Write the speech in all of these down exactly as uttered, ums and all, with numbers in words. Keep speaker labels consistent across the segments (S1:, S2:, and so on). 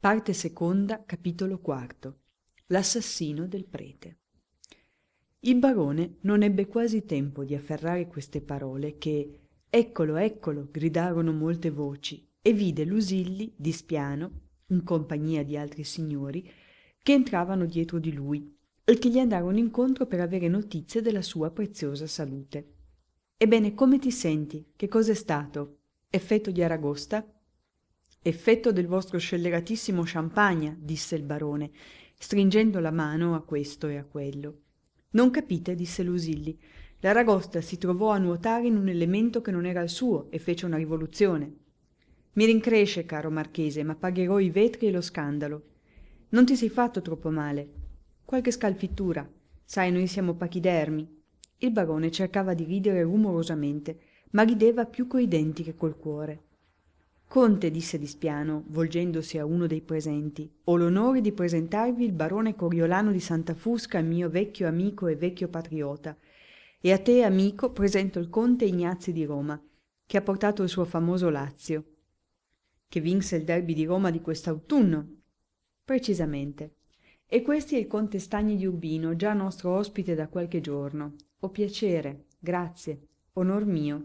S1: Parte seconda, capitolo quarto. L'assassino del prete. Il barone non ebbe quasi tempo di afferrare queste parole che «Eccolo, eccolo!» gridarono molte voci e vide Lusilli di spiano, in compagnia di altri signori, che entravano dietro di lui e che gli andarono incontro per avere notizie della sua preziosa salute. «Ebbene, come ti senti? Che cos'è stato? Effetto di Aragosta?» «Effetto del vostro scelleratissimo champagne», disse il barone, stringendo la mano a questo e a quello. «Non capite», disse Lusilli. «L'Aragosta si trovò a nuotare in un elemento che non era il suo e fece una rivoluzione. Mi rincresce, caro marchese, ma pagherò i vetri e lo scandalo. Non ti sei fatto troppo male. Qualche scalfittura. Sai, noi siamo pachidermi». Il barone cercava di ridere rumorosamente, ma rideva più coi denti che col cuore. «Conte», disse di spiano, volgendosi a uno dei presenti, «ho l'onore di presentarvi il barone Coriolano di Santa Fusca, mio vecchio amico e vecchio patriota. E a te, amico, presento il conte Ignazio di Roma, che ha portato il suo famoso Lazio». «Che vinse il derby di Roma di quest'autunno?» «Precisamente. E questi è il conte Stagni di Urbino, già nostro ospite da qualche giorno. Ho piacere, grazie, onor mio».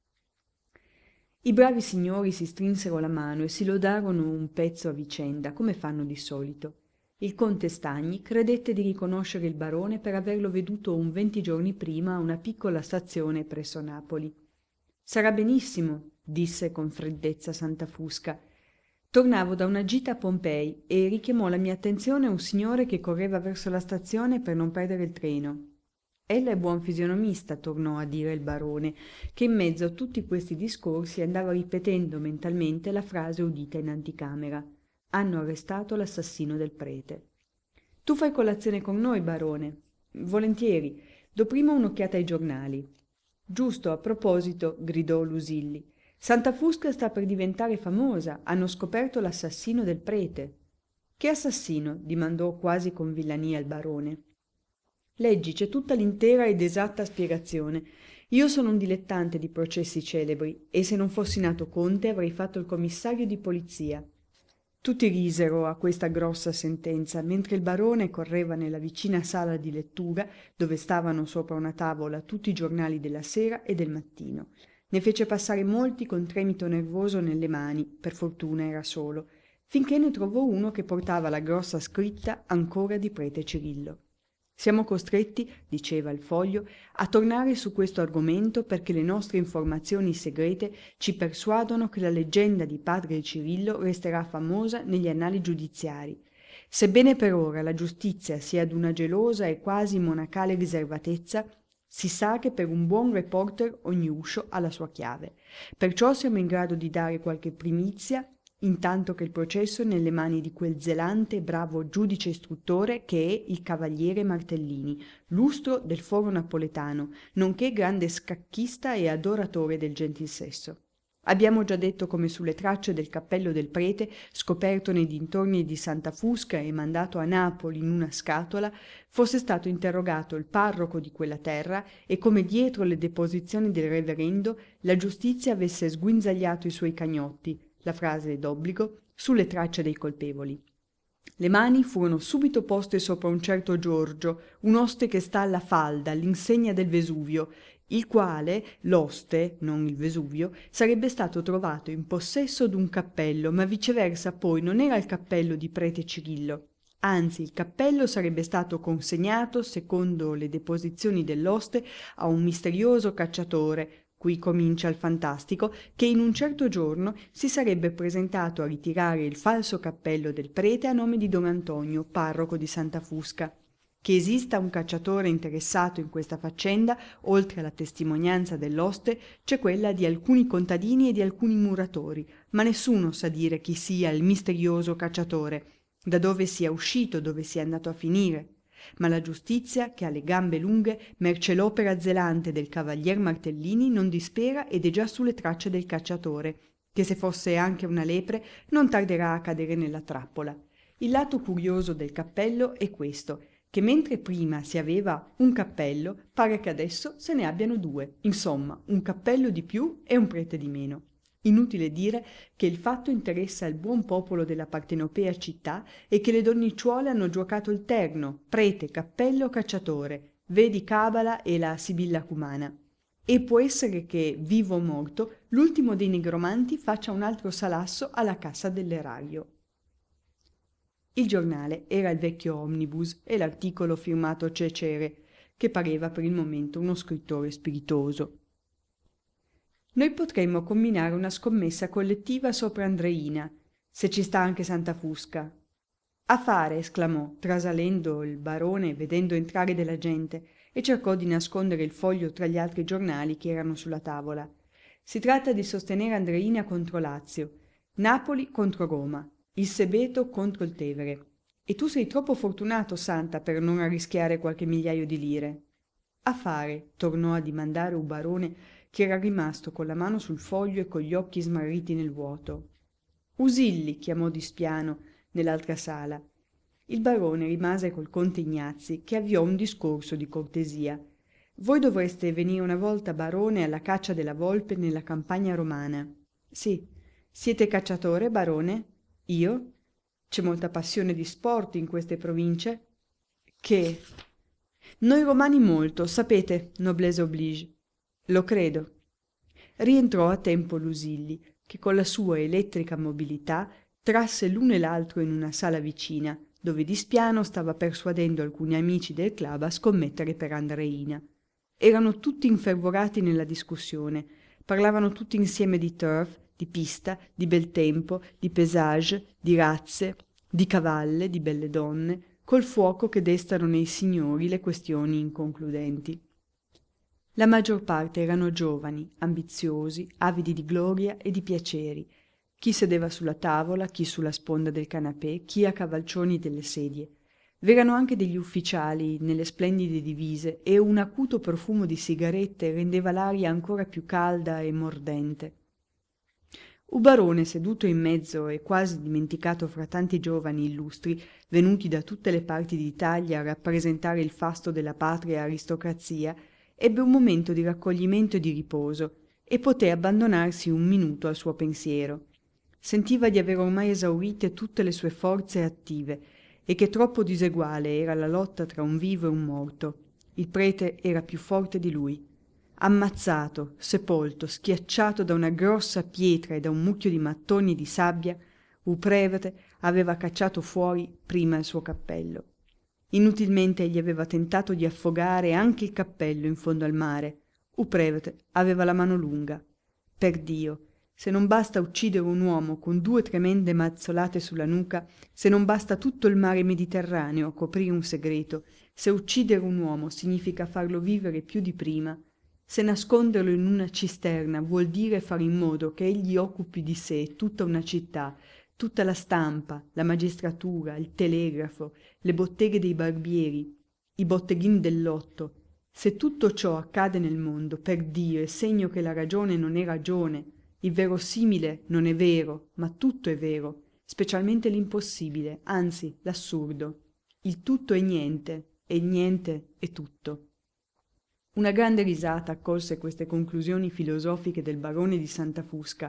S1: I bravi signori si strinsero la mano e si lodarono un pezzo a vicenda, come fanno di solito. Il conte Stagni credette di riconoscere il barone per averlo veduto un venti giorni prima a una piccola stazione presso Napoli. «Sarà benissimo», disse con freddezza Santa Fusca. «Tornavo da una gita a Pompei e richiamò la mia attenzione un signore che correva verso la stazione per non perdere il treno». «Ella è buon fisionomista», tornò a dire il barone, che in mezzo a tutti questi discorsi andava ripetendo mentalmente la frase udita in anticamera. «Hanno arrestato l'assassino del prete». «Tu fai colazione con noi, barone?» «Volentieri. Do prima un'occhiata ai giornali». «Giusto, a proposito», gridò Lusilli. «Santa Fusca sta per diventare famosa. Hanno scoperto l'assassino del prete». «Che assassino?» dimandò quasi con villania il barone. «Leggi, c'è tutta l'intera ed esatta spiegazione. Io sono un dilettante di processi celebri e se non fossi nato conte avrei fatto il commissario di polizia». Tutti risero a questa grossa sentenza, mentre il barone correva nella vicina sala di lettura, dove stavano sopra una tavola tutti i giornali della sera e del mattino. Ne fece passare molti con tremito nervoso nelle mani, per fortuna era solo, finché ne trovò uno che portava la grossa scritta ancora di prete Cirillo. «Siamo costretti», diceva il foglio, «a tornare su questo argomento perché le nostre informazioni segrete ci persuadono che la leggenda di padre Cirillo resterà famosa negli annali giudiziari. Sebbene per ora la giustizia sia d'una gelosa e quasi monacale riservatezza, si sa che per un buon reporter ogni uscio ha la sua chiave. Perciò siamo in grado di dare qualche primizia intanto che il processo è nelle mani di quel zelante e bravo giudice istruttore che è il cavaliere Martellini, lustro del foro napoletano, nonché grande scacchista e adoratore del gentil sesso. Abbiamo già detto come sulle tracce del cappello del prete, scoperto nei dintorni di Santa Fusca e mandato a Napoli in una scatola, fosse stato interrogato il parroco di quella terra e come dietro le deposizioni del reverendo la giustizia avesse sguinzagliato i suoi cagnotti, la frase d'obbligo, sulle tracce dei colpevoli. Le mani furono subito poste sopra un certo Giorgio, un oste che sta alla falda, all'insegna del Vesuvio, il quale, l'oste, non il Vesuvio, sarebbe stato trovato in possesso d'un cappello, ma viceversa poi non era il cappello di prete Cirillo. Anzi, il cappello sarebbe stato consegnato, secondo le deposizioni dell'oste, a un misterioso cacciatore, qui comincia il fantastico, che in un certo giorno si sarebbe presentato a ritirare il falso cappello del prete a nome di don Antonio, parroco di Santa Fusca. Che esista un cacciatore interessato in questa faccenda, oltre alla testimonianza dell'oste, c'è quella di alcuni contadini e di alcuni muratori, ma nessuno sa dire chi sia il misterioso cacciatore, da dove sia uscito, dove sia andato a finire. Ma la giustizia, che ha le gambe lunghe, mercé l'opera zelante del cavalier Martellini, non dispera ed è già sulle tracce del cacciatore, che se fosse anche una lepre non tarderà a cadere nella trappola. Il lato curioso del cappello è questo, che mentre prima si aveva un cappello, pare che adesso se ne abbiano due, insomma un cappello di più e un prete di meno. Inutile dire che il fatto interessa il buon popolo della partenopea città e che le donnicciuole hanno giocato il terno, prete, cappello, cacciatore, vedi Cabala e la Sibilla Cumana. E può essere che, vivo o morto, l'ultimo dei nigromanti faccia un altro salasso alla cassa dell'erario. Il giornale era il vecchio Omnibus e l'articolo firmato Cecere, che pareva per il momento uno scrittore spiritoso. Noi potremmo combinare una scommessa collettiva sopra Andreina, se ci sta anche Santa Fusca. A fare, esclamò, trasalendo il barone vedendo entrare della gente, e cercò di nascondere il foglio tra gli altri giornali che erano sulla tavola. Si tratta di sostenere Andreina contro Lazio, Napoli contro Roma, il Sebeto contro il Tevere. E tu sei troppo fortunato, Santa, per non arrischiare qualche migliaio di lire. A fare, tornò a dimandare un barone che era rimasto con la mano sul foglio e con gli occhi smarriti nel vuoto. Usilli, chiamò di spiano nell'altra sala. Il barone rimase col conte Ignazzi, che avviò un discorso di cortesia. Voi dovreste venire una volta, barone, alla caccia della volpe nella campagna romana. Sì. Siete cacciatore, barone? Io? C'è molta passione di sport in queste province? Che? Noi romani molto, sapete, noblesse oblige. Lo credo. Rientrò a tempo Lusilli, che con la sua elettrica mobilità trasse l'uno e l'altro in una sala vicina, dove di spiano stava persuadendo alcuni amici del club a scommettere per Andreina. Erano tutti infervorati nella discussione, parlavano tutti insieme di turf, di pista, di bel tempo, di paesage, di razze, di cavalle, di belle donne, col fuoco che destano nei signori le questioni inconcludenti. La maggior parte erano giovani, ambiziosi, avidi di gloria e di piaceri, chi sedeva sulla tavola, chi sulla sponda del canapè, chi a cavalcioni delle sedie. V'erano anche degli ufficiali nelle splendide divise e un acuto profumo di sigarette rendeva l'aria ancora più calda e mordente. Un barone seduto in mezzo e quasi dimenticato fra tanti giovani illustri venuti da tutte le parti d'Italia a rappresentare il fasto della patria aristocrazia ebbe un momento di raccoglimento e di riposo e poté abbandonarsi un minuto al suo pensiero. Sentiva di aver ormai esaurite tutte le sue forze attive e che troppo diseguale era la lotta tra un vivo e un morto. Il prete era più forte di lui. Ammazzato, sepolto, schiacciato da una grossa pietra e da un mucchio di mattoni e di sabbia, un prevete aveva cacciato fuori prima il suo cappello. Inutilmente egli aveva tentato di affogare anche il cappello in fondo al mare. Un prevete aveva la mano lunga. Perdio, se non basta uccidere un uomo con due tremende mazzolate sulla nuca, se non basta tutto il mare Mediterraneo a coprire un segreto, se uccidere un uomo significa farlo vivere più di prima, se nasconderlo in una cisterna vuol dire fare in modo che egli occupi di sé tutta una città, tutta la stampa, la magistratura, il telegrafo, le botteghe dei barbieri, i botteghini del lotto, se tutto ciò accade nel mondo, per Dio, è segno che la ragione non è ragione, il verosimile non è vero, ma tutto è vero, specialmente l'impossibile, anzi l'assurdo. Il tutto è niente, e il niente è tutto. Una grande risata accolse queste conclusioni filosofiche del barone di Santa Fusca,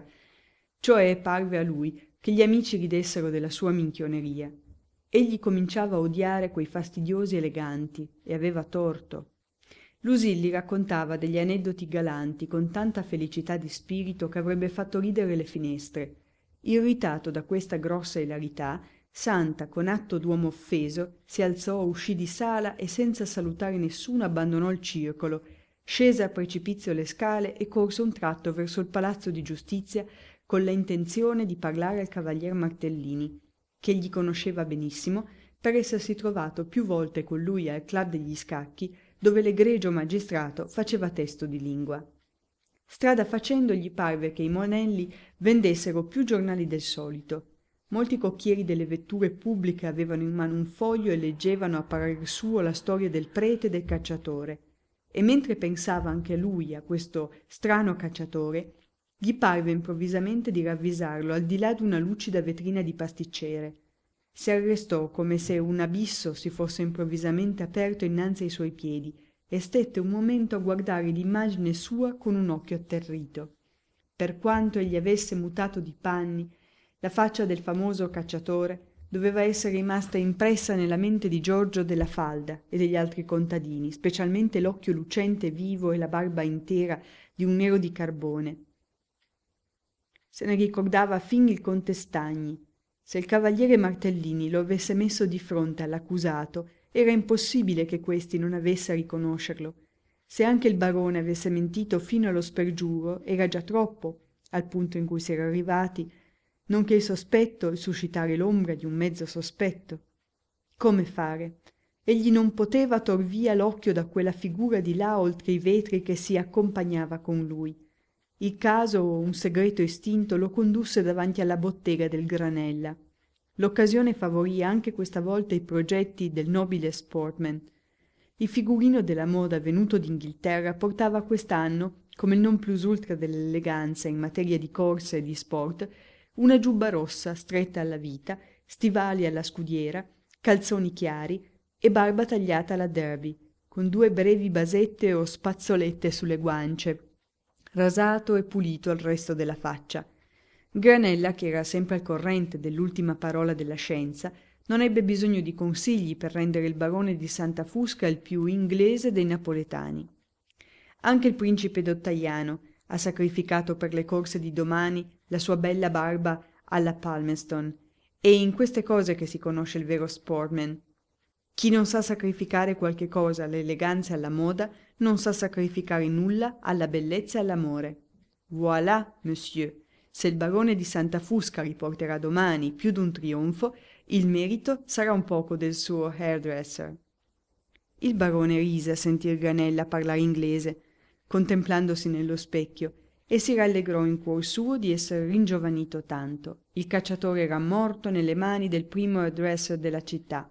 S1: cioè parve a lui che gli amici ridessero della sua minchioneria. Egli cominciava a odiare quei fastidiosi eleganti, e aveva torto. Lusilli raccontava degli aneddoti galanti con tanta felicità di spirito che avrebbe fatto ridere le finestre. Irritato da questa grossa ilarità, Santa, con atto d'uomo offeso, si alzò, uscì di sala e senza salutare nessuno abbandonò il circolo, scese a precipizio le scale e corse un tratto verso il palazzo di giustizia con la intenzione di parlare al cavalier Martellini, che gli conosceva benissimo per essersi trovato più volte con lui al club degli scacchi, dove l'egregio magistrato faceva testo di lingua. Strada facendo gli parve che i monelli vendessero più giornali del solito. Molti cocchieri delle vetture pubbliche avevano in mano un foglio e leggevano a parer suo la storia del prete e del cacciatore, e mentre pensava anche lui a questo strano cacciatore, gli parve improvvisamente di ravvisarlo al di là d'una lucida vetrina di pasticcere. Si arrestò come se un abisso si fosse improvvisamente aperto innanzi ai suoi piedi e stette un momento a guardare l'immagine sua con un occhio atterrito. Per quanto egli avesse mutato di panni, la faccia del famoso cacciatore doveva essere rimasta impressa nella mente di Giorgio della Falda e degli altri contadini, specialmente l'occhio lucente e vivo e la barba intera di un nero di carbone. Se ne ricordava fin il conte Stagni. Se il cavaliere Martellini lo avesse messo di fronte all'accusato, era impossibile che questi non avesse a riconoscerlo. Se anche il barone avesse mentito fino allo spergiuro, era già troppo, al punto in cui si era arrivati, nonché il sospetto e suscitare l'ombra di un mezzo sospetto. Come fare? Egli non poteva tor via l'occhio da quella figura di là oltre i vetri che si accompagnava con lui. Il caso o un segreto istinto lo condusse davanti alla bottega del Granella. L'occasione favorì anche questa volta i progetti del nobile sportman. Il figurino della moda venuto d'Inghilterra portava quest'anno, come il non plus ultra dell'eleganza in materia di corse e di sport, una giubba rossa stretta alla vita, stivali alla scudiera, calzoni chiari e barba tagliata alla derby, con due brevi basette o spazzolette sulle guance, rasato e pulito il resto della faccia. Granella, che era sempre al corrente dell'ultima parola della scienza, non ebbe bisogno di consigli per rendere il barone di Santa Fusca il più inglese dei napoletani. Anche il principe d'Ottagliano ha sacrificato per le corse di domani la sua bella barba alla Palmerston, e in queste cose che si conosce il vero sportman. Chi non sa sacrificare qualche cosa all'eleganza e alla moda, non sa sacrificare nulla alla bellezza e all'amore. Voilà, monsieur, se il barone di Santa Fusca riporterà domani più d'un trionfo, il merito sarà un poco del suo hairdresser. Il barone rise a sentir Granella parlare inglese, contemplandosi nello specchio, e si rallegrò in cuor suo di essere ringiovanito tanto. Il cacciatore era morto nelle mani del primo hairdresser della città.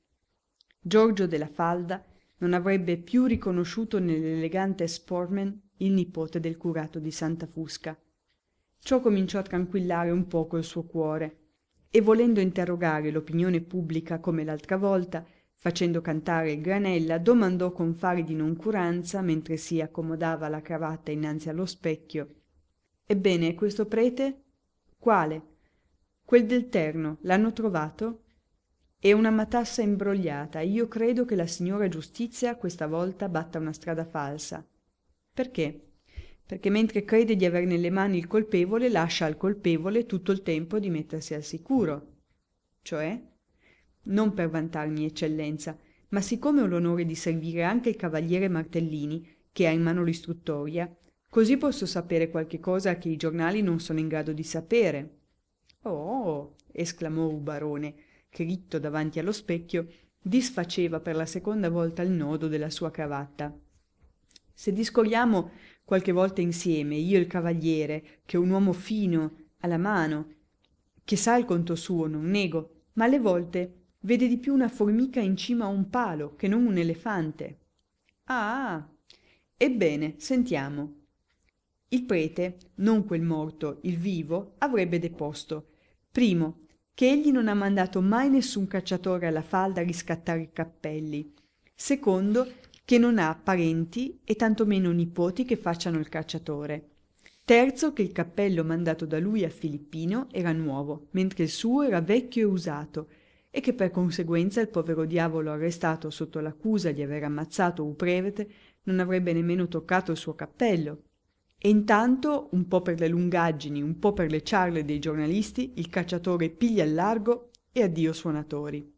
S1: Giorgio della Falda non avrebbe più riconosciuto nell'elegante sportman il nipote del curato di Santa Fusca. Ciò cominciò a tranquillare un poco il suo cuore, e volendo interrogare l'opinione pubblica come l'altra volta, facendo cantare il Granella, domandò con fare di noncuranza, mentre si accomodava la cravatta innanzi allo specchio: «Ebbene, questo prete?» «Quale?» «Quel del terno. L'hanno trovato?» «È una matassa imbrogliata. Io credo che la signora Giustizia questa volta batta una strada falsa». «Perché?» «Perché mentre crede di aver nelle mani il colpevole, lascia al colpevole tutto il tempo di mettersi al sicuro». «Cioè?» «Non per vantarmi, eccellenza, ma siccome ho l'onore di servire anche il cavaliere Martellini, che ha in mano l'istruttoria, così posso sapere qualche cosa che i giornali non sono in grado di sapere». «Oh!» esclamò il barone, che ritto davanti allo specchio disfaceva per la seconda volta il nodo della sua cravatta. «Se discorriamo qualche volta insieme, io e il cavaliere, che è un uomo fino, alla mano, che sa il conto suo, non nego, ma alle volte vede di più una formica in cima a un palo che non un elefante». «Ah, ebbene, sentiamo». Il prete, non quel morto, il vivo, avrebbe deposto: primo, che egli non ha mandato mai nessun cacciatore alla Falda a riscattare i cappelli; secondo, che non ha parenti e tantomeno nipoti che facciano il cacciatore; terzo, che il cappello mandato da lui a Filippino era nuovo, mentre il suo era vecchio e usato, e che per conseguenza il povero diavolo arrestato sotto l'accusa di aver ammazzato un prevete non avrebbe nemmeno toccato il suo cappello. E intanto, un po' per le lungaggini, un po' per le ciarle dei giornalisti, il cacciatore piglia il largo e addio suonatori.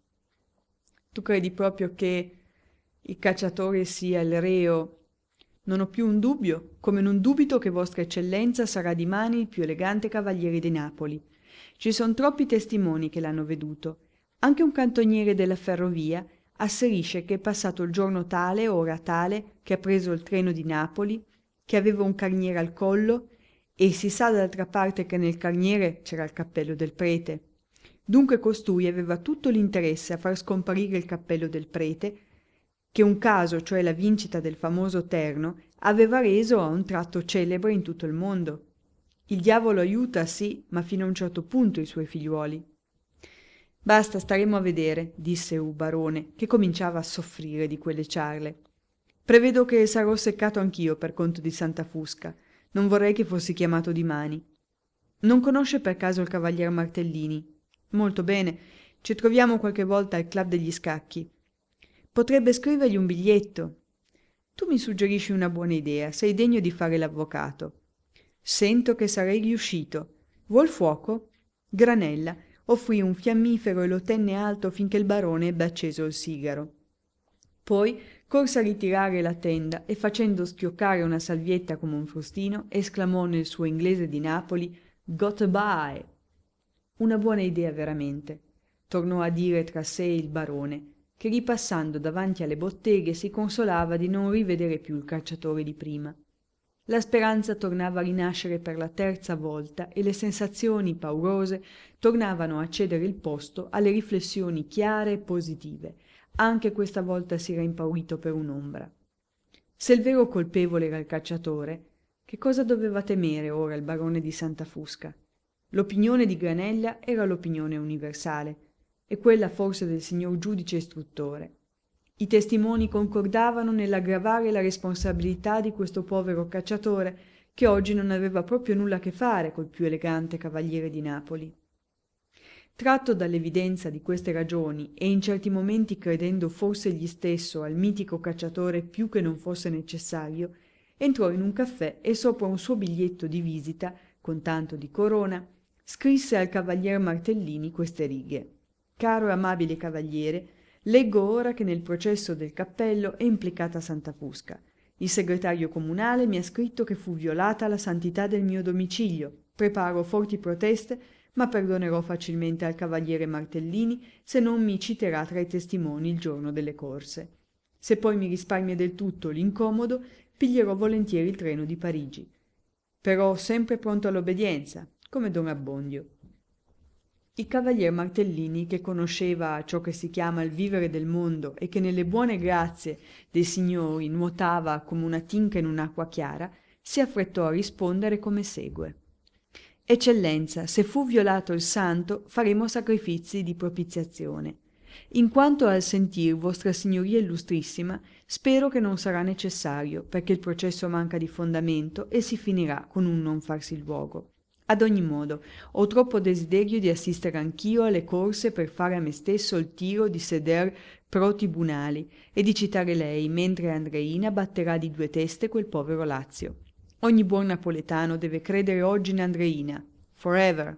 S1: Tu credi proprio che il cacciatore sia il reo? Non ho più un dubbio, come non dubito che vostra eccellenza sarà di mani il più elegante cavaliere di Napoli. Ci son troppi testimoni che l'hanno veduto. Anche un cantoniere della ferrovia asserisce che è passato il giorno tale, ora tale, che ha preso il treno di Napoli, che aveva un carniere al collo, e si sa d'altra parte che nel carniere c'era il cappello del prete. Dunque costui aveva tutto l'interesse a far scomparire il cappello del prete, che un caso, cioè la vincita del famoso terno, aveva reso a un tratto celebre in tutto il mondo. Il diavolo aiuta, sì, ma fino a un certo punto i suoi figliuoli. «Basta, staremo a vedere», disse il barone, che cominciava a soffrire di quelle ciarle. «Prevedo che sarò seccato anch'io per conto di Santa Fusca. Non vorrei che fossi chiamato di Mani. Non conosce per caso il cavalier Martellini? Molto bene, ci troviamo qualche volta al club degli scacchi. Potrebbe scrivergli un biglietto. Tu mi suggerisci una buona idea, sei degno di fare l'avvocato. Sento che sarei riuscito. Vuol fuoco? Granella offrì un fiammifero e lo tenne alto finché il barone ebbe acceso il sigaro. Poi corse a ritirare la tenda e facendo schioccare una salvietta come un frustino, esclamò nel suo inglese di Napoli «Got by!» Una buona idea veramente, tornò a dire tra sé il barone, che ripassando davanti alle botteghe si consolava di non rivedere più il cacciatore di prima. La speranza tornava a rinascere per la terza volta e le sensazioni paurose tornavano a cedere il posto alle riflessioni chiare e positive. Anche questa volta si era impaurito per un'ombra. Se il vero colpevole era il cacciatore, che cosa doveva temere ora il barone di Santa Fusca? L'opinione di Granella era l'opinione universale, e quella forse del signor giudice istruttore. I testimoni concordavano nell'aggravare la responsabilità di questo povero cacciatore, che oggi non aveva proprio nulla a che fare col più elegante cavaliere di Napoli. Tratto dall'evidenza di queste ragioni e in certi momenti credendo forse egli stesso al mitico cacciatore più che non fosse necessario, entrò in un caffè e sopra un suo biglietto di visita, con tanto di corona, scrisse al cavalier Martellini queste righe. «Caro e amabile cavaliere, leggo ora che nel processo del cappello è implicata Santa Fusca. Il segretario comunale mi ha scritto che fu violata la santità del mio domicilio. Preparo forti proteste, ma perdonerò facilmente al cavaliere Martellini se non mi citerà tra i testimoni il giorno delle corse. Se poi mi risparmia del tutto l'incomodo, piglierò volentieri il treno di Parigi. Però sempre pronto all'obbedienza, come don Abbondio». Il cavalier Martellini, che conosceva ciò che si chiama il vivere del mondo e che nelle buone grazie dei signori nuotava come una tinca in un'acqua chiara, si affrettò a rispondere come segue. «Eccellenza, se fu violato il santo, faremo sacrifizi di propiziazione. In quanto al sentir vostra signoria illustrissima, spero che non sarà necessario, perché il processo manca di fondamento e si finirà con un non farsi luogo. Ad ogni modo, ho troppo desiderio di assistere anch'io alle corse per fare a me stesso il tiro di seder pro tribunali e di citare lei mentre Andreina batterà di due teste quel povero Lazio. Ogni buon napoletano deve credere oggi in Andreina. Forever!»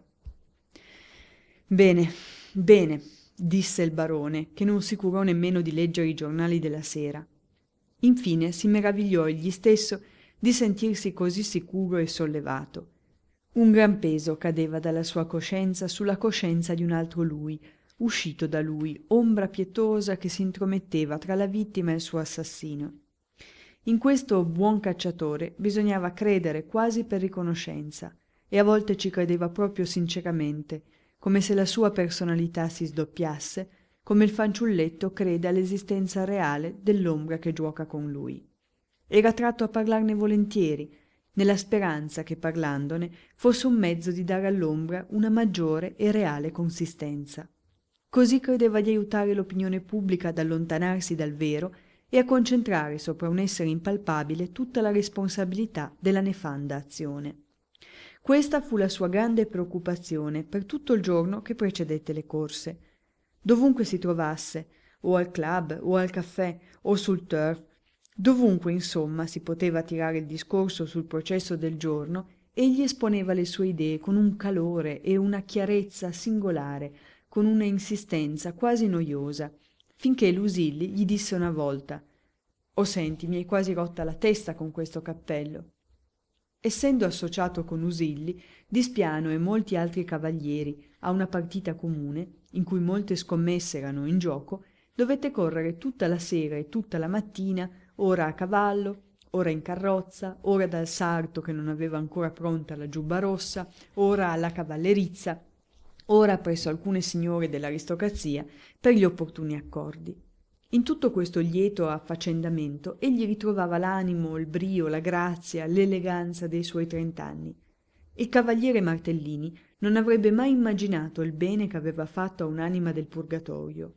S1: «Bene, bene», disse il barone, che non si curò nemmeno di leggere i giornali della sera. Infine si meravigliò egli stesso di sentirsi così sicuro e sollevato. Un gran peso cadeva dalla sua coscienza sulla coscienza di un altro lui, uscito da lui, ombra pietosa che si intrometteva tra la vittima e il suo assassino. In questo buon cacciatore bisognava credere quasi per riconoscenza, e a volte ci credeva proprio sinceramente, come se la sua personalità si sdoppiasse, come il fanciulletto crede all'esistenza reale dell'ombra che giuoca con lui. Era tratto a parlarne volentieri, nella speranza che parlandone fosse un mezzo di dare all'ombra una maggiore e reale consistenza. Così credeva di aiutare l'opinione pubblica ad allontanarsi dal vero e a concentrare sopra un essere impalpabile tutta la responsabilità della nefanda azione. Questa fu la sua grande preoccupazione per tutto il giorno che precedette le corse. Dovunque si trovasse, o al club, o al caffè, o sul turf, dovunque insomma si poteva tirare il discorso sul processo del giorno, egli esponeva le sue idee con un calore e una chiarezza singolare, con una insistenza quasi noiosa, finché Lusilli gli disse una volta: «Oh senti, mi hai quasi rotta la testa con questo cappello». Essendo associato con Usilli, Dispiano e molti altri cavalieri a una partita comune, in cui molte scommesse erano in gioco, dovette correre tutta la sera e tutta la mattina, ora a cavallo, ora in carrozza, ora dal sarto che non aveva ancora pronta la giubba rossa, ora alla cavallerizza, ora presso alcune signore dell'aristocrazia per gli opportuni accordi. In tutto questo lieto affaccendamento egli ritrovava l'animo, il brio, la grazia, l'eleganza dei suoi trent'anni. Il cavaliere Martellini non avrebbe mai immaginato il bene che aveva fatto a un'anima del purgatorio.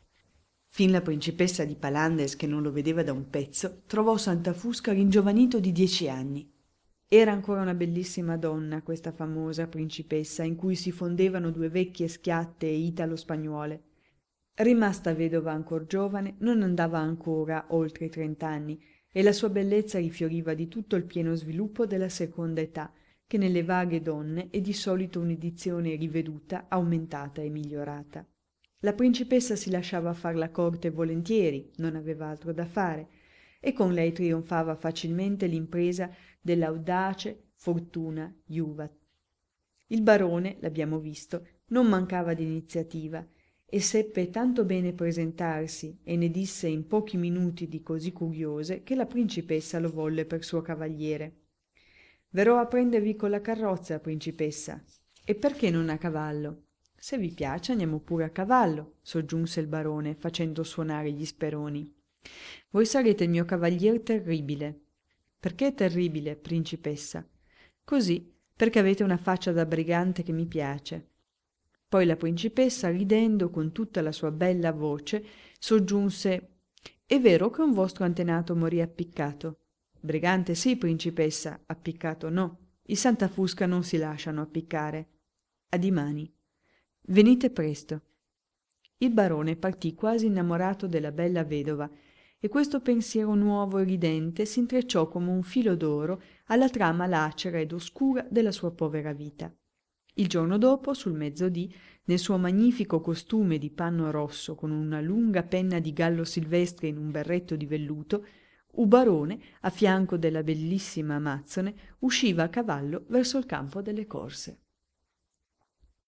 S1: Fin la principessa di Palandes, che non lo vedeva da un pezzo, trovò Santa Fusca ringiovanito di dieci anni. Era ancora una bellissima donna, questa famosa principessa, in cui si fondevano due vecchie schiatte italo-spagnuole. Rimasta vedova ancor giovane, non andava ancora oltre i trent'anni, e la sua bellezza rifioriva di tutto il pieno sviluppo della seconda età, che nelle vaghe donne è di solito un'edizione riveduta, aumentata e migliorata. La principessa si lasciava far la corte volentieri, non aveva altro da fare, e con lei trionfava facilmente l'impresa dell'audace fortuna Juvat. Il barone, l'abbiamo visto, non mancava di iniziativa e seppe tanto bene presentarsi e ne disse in pochi minuti di così curiose che la principessa lo volle per suo cavaliere. Verrò a prendervi con la carrozza, principessa. E perché non a cavallo? Se vi piace andiamo pure a cavallo, soggiunse il barone facendo suonare gli speroni. Voi sarete il mio cavalier terribile. Perché terribile, principessa? Così, perché avete una faccia da brigante che mi piace. Poi la principessa, ridendo con tutta la sua bella voce, soggiunse: è vero che un vostro antenato morì appiccato? Brigante sì, principessa, appiccato no. I Santafusca non si lasciano appiccare. A dimani. Venite presto. Il barone partì quasi innamorato della bella vedova, e questo pensiero nuovo e ridente s'intrecciò come un filo d'oro alla trama lacera ed oscura della sua povera vita. Il giorno dopo, sul mezzodì, nel suo magnifico costume di panno rosso con una lunga penna di gallo silvestre in un berretto di velluto, Ubarone, a fianco della bellissima Amazzone, usciva a cavallo verso il campo delle corse.